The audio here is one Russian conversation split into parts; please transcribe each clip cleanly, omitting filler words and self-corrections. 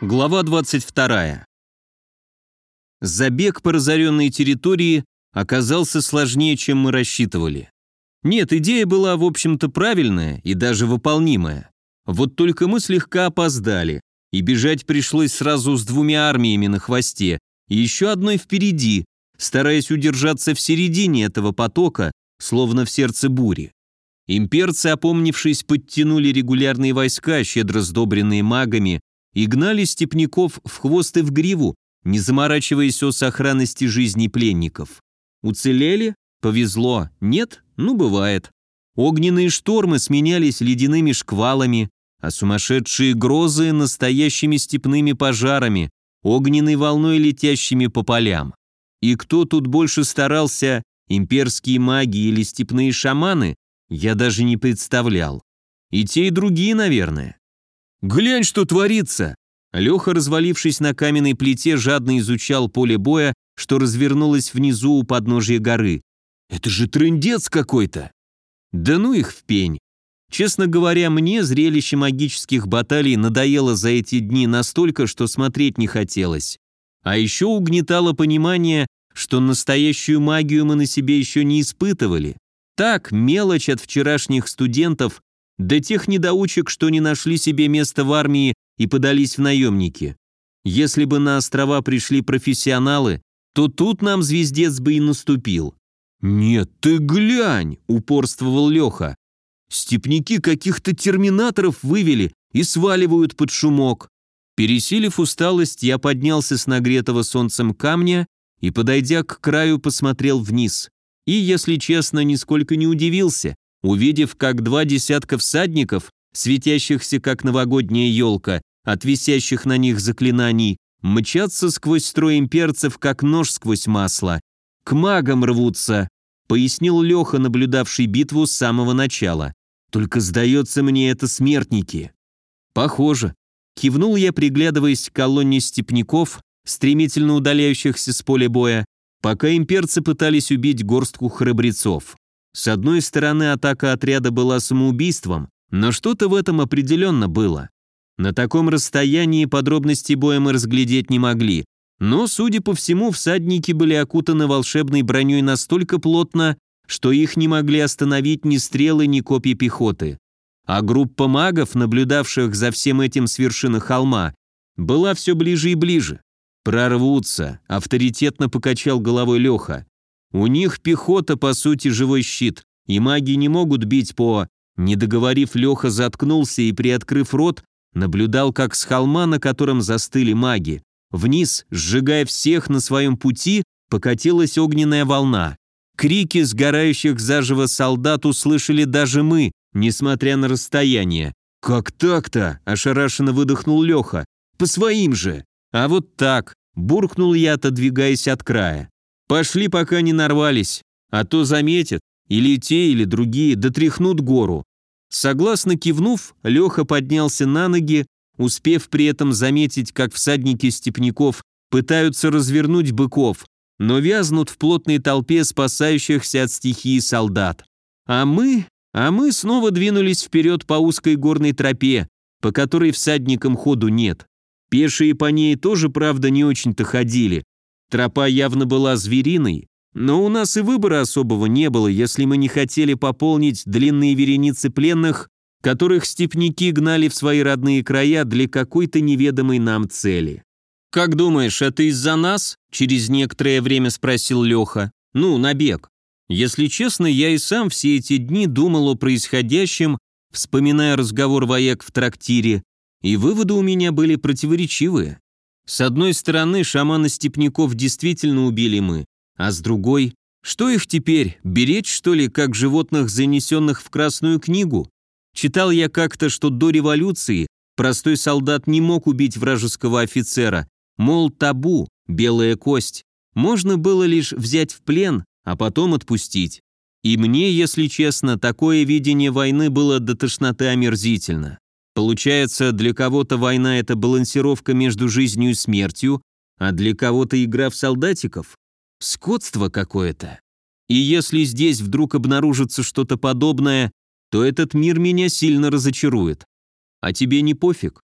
Глава 22. Забег по разоренной территории оказался сложнее, чем мы рассчитывали. Нет, идея была, в общем-то, правильная и даже выполнимая. Вот только мы слегка опоздали, и бежать пришлось сразу с 2 армиями на хвосте и еще одной впереди, стараясь удержаться в середине этого потока, словно в сердце бури. Имперцы, опомнившись, подтянули регулярные войска, щедро сдобренные магами, и гнали степняков в хвост и в гриву, не заморачиваясь о сохранности жизни пленников. Уцелели? Повезло. Нет? Ну, бывает. Огненные штормы сменялись ледяными шквалами, а сумасшедшие грозы — настоящими степными пожарами, огненной волной, летящими по полям. И кто тут больше старался, имперские маги или степные шаманы, я даже не представлял. И те, и другие, наверное. «Глянь, что творится!» Леха, развалившись на каменной плите, жадно изучал поле боя, что развернулось внизу у подножия горы. «Это же трындец какой-то!» «Да ну их в пень!» Честно говоря, мне зрелище магических баталий надоело за эти дни настолько, что смотреть не хотелось. А еще угнетало понимание, что настоящую магию мы на себе еще не испытывали. Так, мелочь от вчерашних студентов, до тех недоучек, что не нашли себе места в армии и подались в наемники. Если бы на острова пришли профессионалы, то тут нам звездец бы и наступил. «Нет, ты глянь!» – упорствовал Леха. «Степняки каких-то терминаторов вывели и сваливают под шумок». Пересилив усталость, я поднялся с нагретого солнцем камня и, подойдя к краю, посмотрел вниз. И, если честно, нисколько не удивился, увидев, как 2 десятка всадников, светящихся как новогодняя елка, от висящих на них заклинаний, мчатся сквозь строй имперцев, как нож сквозь масло. «К магам рвутся», — пояснил Леха, наблюдавший битву с самого начала. «Только, сдается мне, это смертники». «Похоже», — кивнул я, приглядываясь к колонне степняков, стремительно удаляющихся с поля боя, пока имперцы пытались убить горстку храбрецов. С одной стороны, атака отряда была самоубийством, но что-то в этом определенно было. На таком расстоянии подробностей боя мы разглядеть не могли, но, судя по всему, всадники были окутаны волшебной броней настолько плотно, что их не могли остановить ни стрелы, ни копья пехоты. А группа магов, наблюдавших за всем этим с вершины холма, была все ближе и ближе. «Прорвутся», — авторитетно покачал головой Леха. «У них пехота, по сути, живой щит, и маги не могут бить по...» Не договорив, Леха заткнулся и, приоткрыв рот, наблюдал, как с холма, на котором застыли маги, вниз, сжигая всех на своем пути, покатилась огненная волна. Крики сгорающих заживо солдат услышали даже мы, несмотря на расстояние. «Как так-то?» – ошарашенно выдохнул Леха. «По своим же!» «А вот так!» – буркнул я, отодвигаясь от края. «Пошли, пока не нарвались, а то заметят, или те, или другие, дотряхнут гору». Согласно кивнув, Леха поднялся на ноги, успев при этом заметить, как всадники степняков пытаются развернуть быков, но вязнут в плотной толпе спасающихся от стихии солдат. А мы снова двинулись вперед по узкой горной тропе, по которой всадникам ходу нет. Пешие по ней тоже, правда, не очень-то ходили. Тропа явно была звериной, но у нас и выбора особого не было, если мы не хотели пополнить длинные вереницы пленных, которых степняки гнали в свои родные края для какой-то неведомой нам цели. «Как думаешь, это из-за нас?» – через некоторое время спросил Леха. «Ну, набег». Если честно, я и сам все эти дни думал о происходящем, вспоминая разговор вояк в трактире, и выводы у меня были противоречивые. С одной стороны, шамана-степняков действительно убили мы, а с другой, что их теперь, беречь, что ли, как животных, занесенных в Красную книгу? Читал я как-то, что до революции простой солдат не мог убить вражеского офицера, мол, табу, белая кость. Можно было лишь взять в плен, а потом отпустить. И мне, если честно, такое видение войны было до тошноты омерзительно. Получается, для кого-то война – это балансировка между жизнью и смертью, а для кого-то игра в солдатиков. Скотство какое-то. И если здесь вдруг обнаружится что-то подобное, то этот мир меня сильно разочарует. А тебе не пофиг?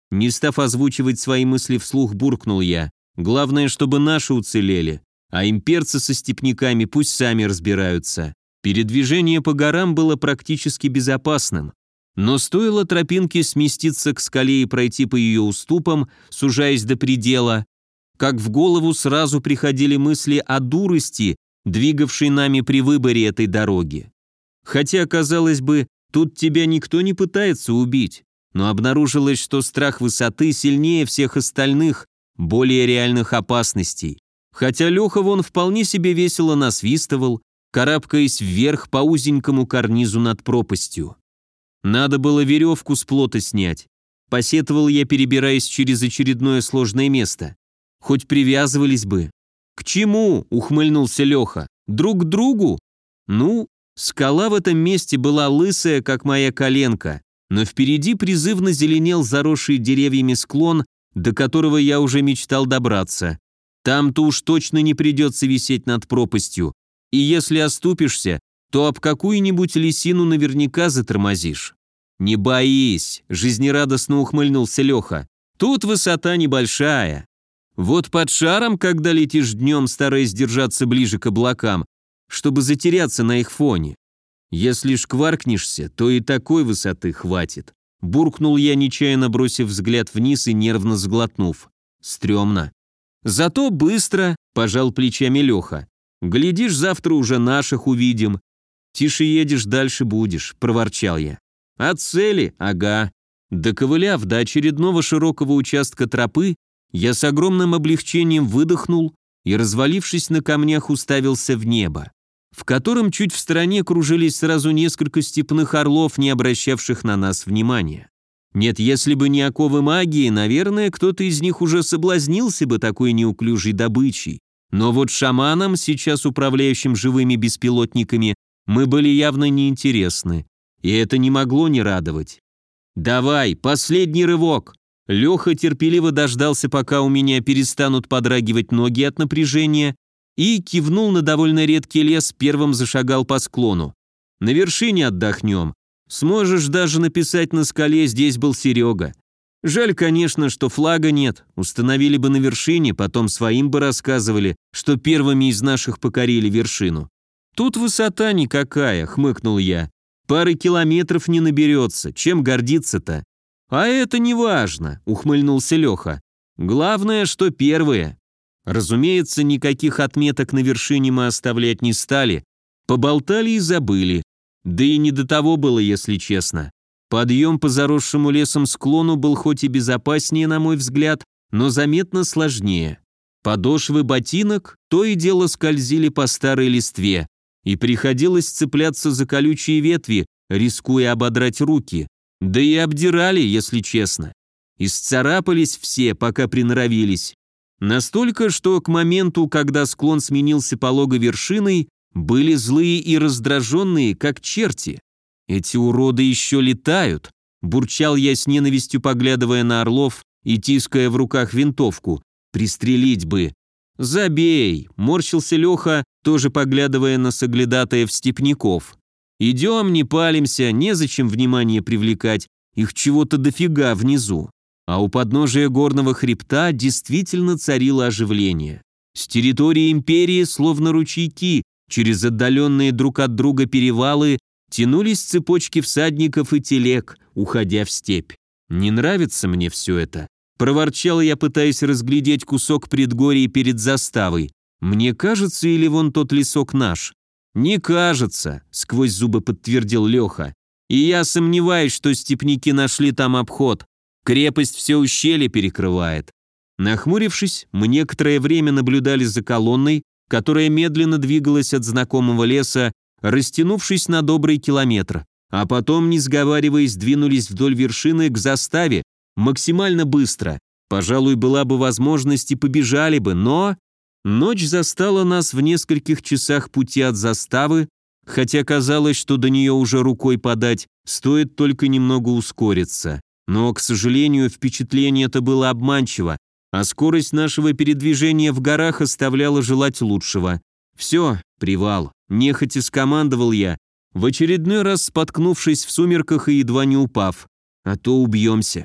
Не став озвучивать свои мысли вслух, буркнул я. Главное, чтобы наши уцелели, а имперцы со степняками пусть сами разбираются. Передвижение по горам было практически безопасным. Но стоило тропинке сместиться к скале и пройти по ее уступам, сужаясь до предела, как в голову сразу приходили мысли о дурости, двигавшей нами при выборе этой дороги. Хотя, казалось бы, тут тебя никто не пытается убить, но обнаружилось, что страх высоты сильнее всех остальных, более реальных опасностей. Хотя Леха вон вполне себе весело насвистывал, карабкаясь вверх по узенькому карнизу над пропастью. Надо было веревку с плота снять. Посетовал я, перебираясь через очередное сложное место. Хоть привязывались бы. «К чему?» — ухмыльнулся Леха. «Друг к другу?» Ну, скала в этом месте была лысая, как моя коленка, но впереди призывно зеленел заросший деревьями склон, до которого я уже мечтал добраться. Там-то уж точно не придется висеть над пропастью, и если оступишься, то об какую-нибудь лисину наверняка затормозишь. «Не боись», — жизнерадостно ухмыльнулся Леха. «Тут высота небольшая. Вот под шаром, когда летишь днем, стараясь держаться ближе к облакам, чтобы затеряться на их фоне. Если шкваркнешься, то и такой высоты хватит». Буркнул я, нечаянно бросив взгляд вниз и нервно сглотнув. Стремно. «Зато быстро», — пожал плечами Леха. «Глядишь, завтра уже наших увидим». «Тише едешь, дальше будешь», — проворчал я. «От цели? Ага». Доковыляв до очередного широкого участка тропы, я с огромным облегчением выдохнул и, развалившись на камнях, уставился в небо, в котором чуть в стороне кружились сразу несколько степных орлов, не обращавших на нас внимания. Нет, если бы не оковы магии, наверное, кто-то из них уже соблазнился бы такой неуклюжей добычей. Но вот шаманам, сейчас управляющим живыми беспилотниками, мы были явно неинтересны, и это не могло не радовать. «Давай, последний рывок!» Леха терпеливо дождался, пока у меня перестанут подрагивать ноги от напряжения, и кивнул на довольно редкий лес, первым зашагал по склону. «На вершине отдохнем. Сможешь даже написать на скале «Здесь был Серега». Жаль, конечно, что флага нет. Установили бы на вершине, потом своим бы рассказывали, что первыми из наших покорили вершину. Тут высота никакая», — хмыкнул я. «Пары километров не наберется. Чем гордиться-то?» «А это не важно», — ухмыльнулся Леха. «Главное, что первые». Разумеется, никаких отметок на вершине мы оставлять не стали. Поболтали и забыли. Да и не до того было, если честно. Подъем по заросшему лесом склону был хоть и безопаснее, на мой взгляд, но заметно сложнее. Подошвы ботинок то и дело скользили по старой листве, и приходилось цепляться за колючие ветви, рискуя ободрать руки. Да и обдирали, если честно. Исцарапались все, пока приноровились. Настолько, что к моменту, когда склон сменился пологой вершиной, были злые и раздраженные, как черти. «Эти уроды еще летают», – бурчал я с ненавистью, поглядывая на орлов и тиская в руках винтовку. «Пристрелить бы». «Забей», – морщился Леха, тоже поглядывая на соглядатаев степняков. «Идем, не палимся, незачем внимание привлекать, их чего-то дофига внизу». А у подножия горного хребта действительно царило оживление. С территории империи, словно ручейки, через отдаленные друг от друга перевалы, тянулись цепочки всадников и телег, уходя в степь. «Не нравится мне все это», – проворчал я, пытаясь разглядеть кусок предгорий перед заставой. «Мне кажется, или вон тот лесок наш?» «Не кажется», – сквозь зубы подтвердил Леха. «И я сомневаюсь, что степняки нашли там обход. Крепость все ущелье перекрывает». Нахмурившись, мы некоторое время наблюдали за колонной, которая медленно двигалась от знакомого леса, растянувшись на добрый километр, а потом, не сговариваясь, двинулись вдоль вершины к заставе максимально быстро. Пожалуй, была бы возможность и побежали бы, но... Ночь застала нас в нескольких часах пути от заставы, хотя казалось, что до нее уже рукой подать, стоит только немного ускориться. Но, к сожалению, впечатление это было обманчиво, а скорость нашего передвижения в горах оставляла желать лучшего. «Все, привал», – нехотя скомандовал я, в очередной раз споткнувшись в сумерках и едва не упав. «А то убьемся».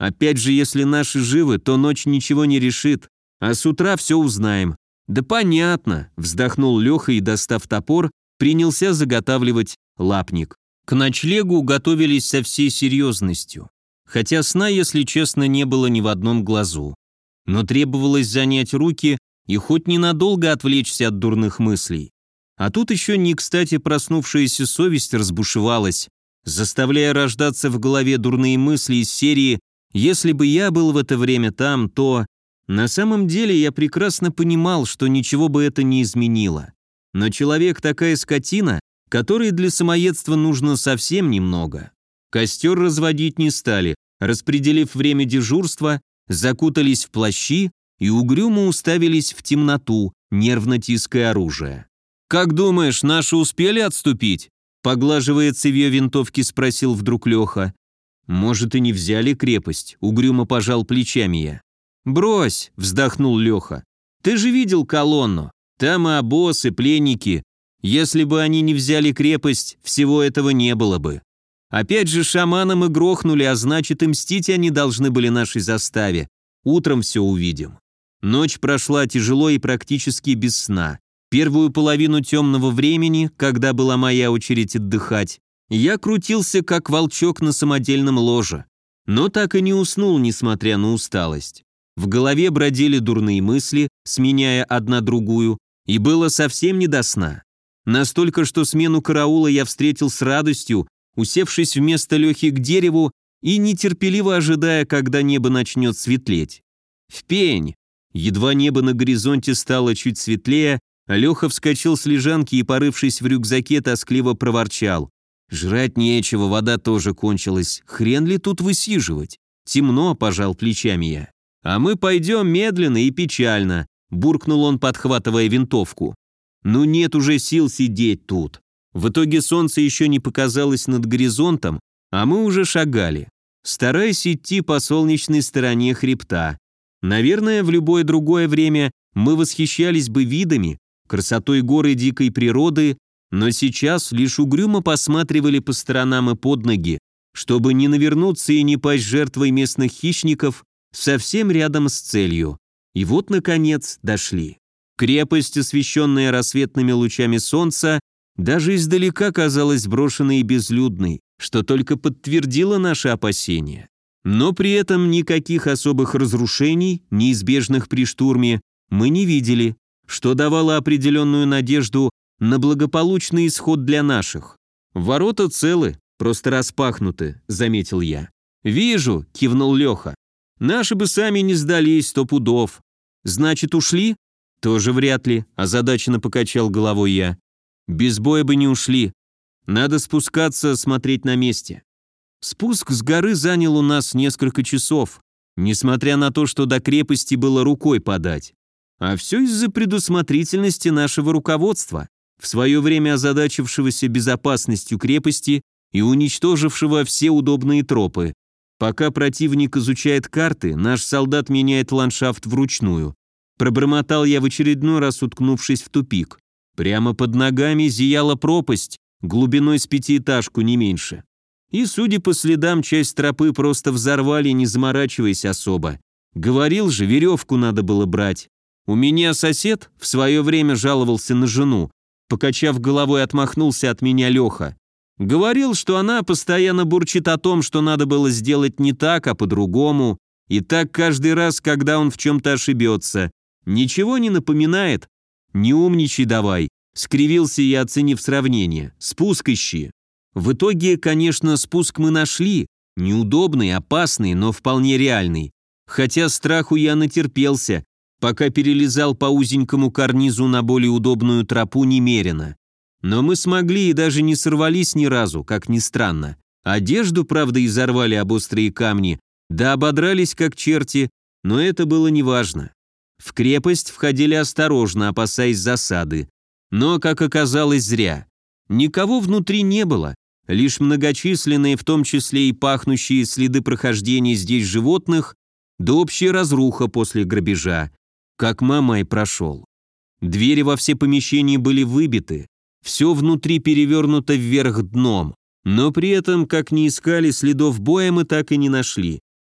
Опять же, если наши живы, то ночь ничего не решит, а с утра все узнаем». «Да понятно», — вздохнул Леха и, достав топор, принялся заготавливать лапник. К ночлегу готовились со всей серьезностью. Хотя сна, если честно, не было ни в одном глазу. Но требовалось занять руки и хоть ненадолго отвлечься от дурных мыслей. А тут еще не кстати проснувшаяся совесть разбушевалась, заставляя рождаться в голове дурные мысли из серии «Если бы я был в это время там, то…» На самом деле я прекрасно понимал, что ничего бы это не изменило. Но человек такая скотина, которой для самоедства нужно совсем немного. Костер разводить не стали, распределив время дежурства, закутались в плащи и угрюмо уставились в темноту, нервно тиская оружие. «Как думаешь, наши успели отступить?» Поглаживая цевьё винтовки, спросил вдруг Леха. «Может, и не взяли крепость?» — угрюмо пожал плечами я. «Брось!» — вздохнул Леха. «Ты же видел колонну. Там и обоз, и пленники. Если бы они не взяли крепость, всего этого не было бы. Опять же, шаманам и грохнули, а значит, и мстить они должны были нашей заставе. Утром все увидим». Ночь прошла тяжело и практически без сна. Первую половину темного времени, когда была моя очередь отдыхать, я крутился, как волчок на самодельном ложе. Но так и не уснул, несмотря на усталость. В голове бродили дурные мысли, сменяя одна другую, и было совсем не до сна. Настолько, что смену караула я встретил с радостью, усевшись вместо Лехи к дереву и нетерпеливо ожидая, когда небо начнет светлеть. В пень! Едва небо на горизонте стало чуть светлее, Леха вскочил с лежанки и, порывшись в рюкзаке, тоскливо проворчал. «Жрать нечего, вода тоже кончилась. Хрен ли тут высиживать?» «Темно», — пожал плечами я. «А мы пойдем медленно и печально», — буркнул он, подхватывая винтовку. «Ну нет уже сил сидеть тут». В итоге солнце еще не показалось над горизонтом, а мы уже шагали, стараясь идти по солнечной стороне хребта. Наверное, в любое другое время мы восхищались бы видами, красотой гор и дикой природы, но сейчас лишь угрюмо посматривали по сторонам и под ноги, чтобы не навернуться и не пасть жертвой местных хищников совсем рядом с целью. И вот, наконец, дошли. Крепость, освещенная рассветными лучами солнца, даже издалека казалась брошенной и безлюдной, что только подтвердило наши опасения. Но при этом никаких особых разрушений, неизбежных при штурме, мы не видели, что давало определенную надежду на благополучный исход для наших. «Ворота целы, просто распахнуты», — заметил я. «Вижу», — кивнул Леха. «Наши бы сами не сдались 100 пудов. Значит, ушли?» «Тоже вряд ли», — озадаченно покачал головой я. «Без боя бы не ушли. Надо спускаться, смотреть на месте». Спуск с горы занял у нас несколько часов, несмотря на то, что до крепости было рукой подать. А все из-за предусмотрительности нашего руководства, в свое время озадачившегося безопасностью крепости и уничтожившего все удобные тропы. Пока противник изучает карты, наш солдат меняет ландшафт вручную. Пробормотал я в очередной раз, уткнувшись в тупик. Прямо под ногами зияла пропасть, глубиной с пятиэтажку, не меньше. И, судя по следам, часть тропы просто взорвали, не заморачиваясь особо. Говорил же, веревку надо было брать. У меня сосед в свое время жаловался на жену. Покачав головой, отмахнулся от меня Леха. Говорил, что она постоянно бурчит о том, что надо было сделать не так, а по-другому. И так каждый раз, когда он в чем-то ошибется. Ничего не напоминает? Не умничай давай. Скривился я, оценив сравнение. Спуск ищи. В итоге, конечно, спуск мы нашли. Неудобный, опасный, но вполне реальный. Хотя страху я натерпелся, пока перелезал по узенькому карнизу на более удобную тропу немерено. Но мы смогли и даже не сорвались ни разу, как ни странно. Одежду, правда, изорвали об острые камни, да ободрались как черти, но это было неважно. В крепость входили осторожно, опасаясь засады. Но, как оказалось, зря. Никого внутри не было, лишь многочисленные, в том числе и пахнущие следы прохождения здесь животных, да общая разруха после грабежа. Как мама и прошел. Двери во все помещения были выбиты, все внутри перевернуто вверх дном, но при этом, как ни искали, следов боя мы так и не нашли.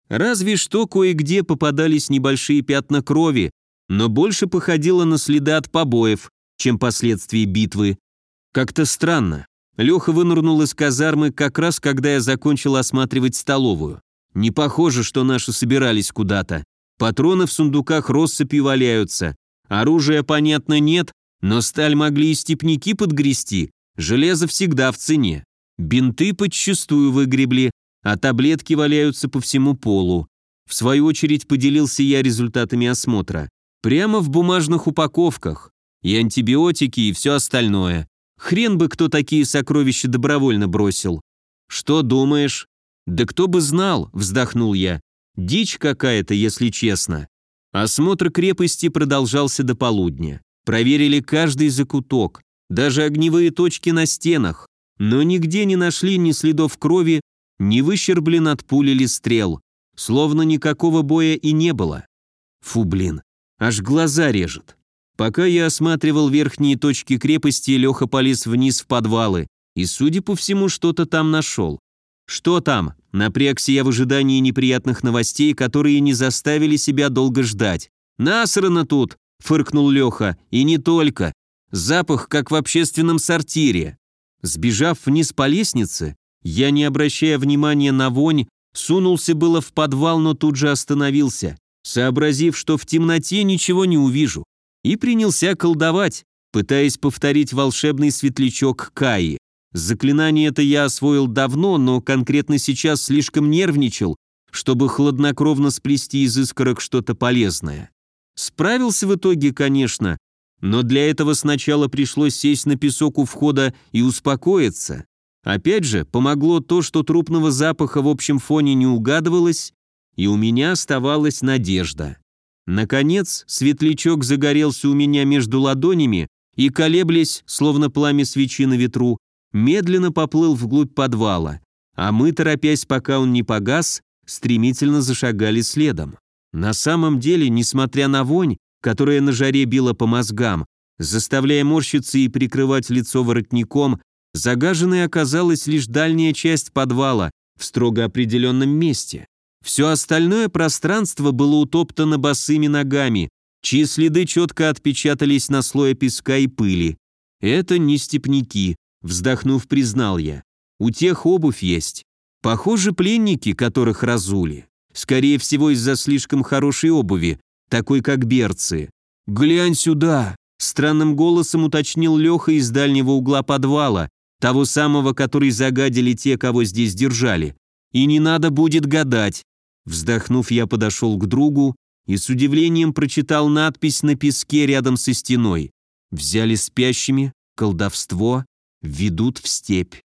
Разве что кое-где попадались небольшие пятна крови, но больше походило на следы от побоев, чем последствия битвы. Как-то странно. Леха вынырнул из казармы как раз, когда я закончил осматривать столовую. Не похоже, что наши собирались куда-то. Патроны в сундуках россыпью валяются. Оружия, понятно, нет, но сталь могли и степняки подгрести. Железо всегда в цене. Бинты подчистую выгребли, а таблетки валяются по всему полу. В свою очередь поделился я результатами осмотра. Прямо в бумажных упаковках. И антибиотики, и все остальное. Хрен бы кто такие сокровища добровольно бросил. Что думаешь? Да кто бы знал, вздохнул я. Дичь какая-то, если честно. Осмотр крепости продолжался до полудня. Проверили каждый закуток, даже огневые точки на стенах, но нигде не нашли ни следов крови, ни выщерблен от пули или стрел, словно никакого боя и не было. Фу, блин, аж глаза режет. Пока я осматривал верхние точки крепости, Леха полез вниз в подвалы и, судя по всему, что-то там нашел. Что там? Напрягся я в ожидании неприятных новостей, которые не заставили себя долго ждать. «Насрано тут!» — фыркнул Леха. «И не только. Запах, как в общественном сортире». Сбежав вниз по лестнице, я, не обращая внимания на вонь, сунулся было в подвал, но тут же остановился, сообразив, что в темноте ничего не увижу, и принялся колдовать, пытаясь повторить волшебный светлячок Каи. Заклинание это я освоил давно, но конкретно сейчас слишком нервничал, чтобы хладнокровно сплести из искорок что-то полезное. Справился в итоге, конечно, но для этого сначала пришлось сесть на песок у входа и успокоиться. Опять же, помогло то, что трупного запаха в общем фоне не угадывалось, и у меня оставалась надежда. Наконец, светлячок загорелся у меня между ладонями и, колеблясь, словно пламя свечи на ветру, медленно поплыл вглубь подвала, а мы, торопясь, пока он не погас, стремительно зашагали следом. На самом деле, несмотря на вонь, которая на жаре била по мозгам, заставляя морщиться и прикрывать лицо воротником, загаженной оказалась лишь дальняя часть подвала в строго определенном месте. Все остальное пространство было утоптано босыми ногами, чьи следы четко отпечатались на слое песка и пыли. Это не степняки, вздохнув, признал я. У тех обувь есть. Похоже, пленники, которых разули. Скорее всего, из-за слишком хорошей обуви, такой как берцы. «Глянь сюда!» — странным голосом уточнил Леха из дальнего угла подвала, того самого, который загадили те, кого здесь держали. «И не надо будет гадать». Вздохнув, я подошел к другу и с удивлением прочитал надпись на песке рядом со стеной. «Взяли спящими, колдовство, ведут в степь».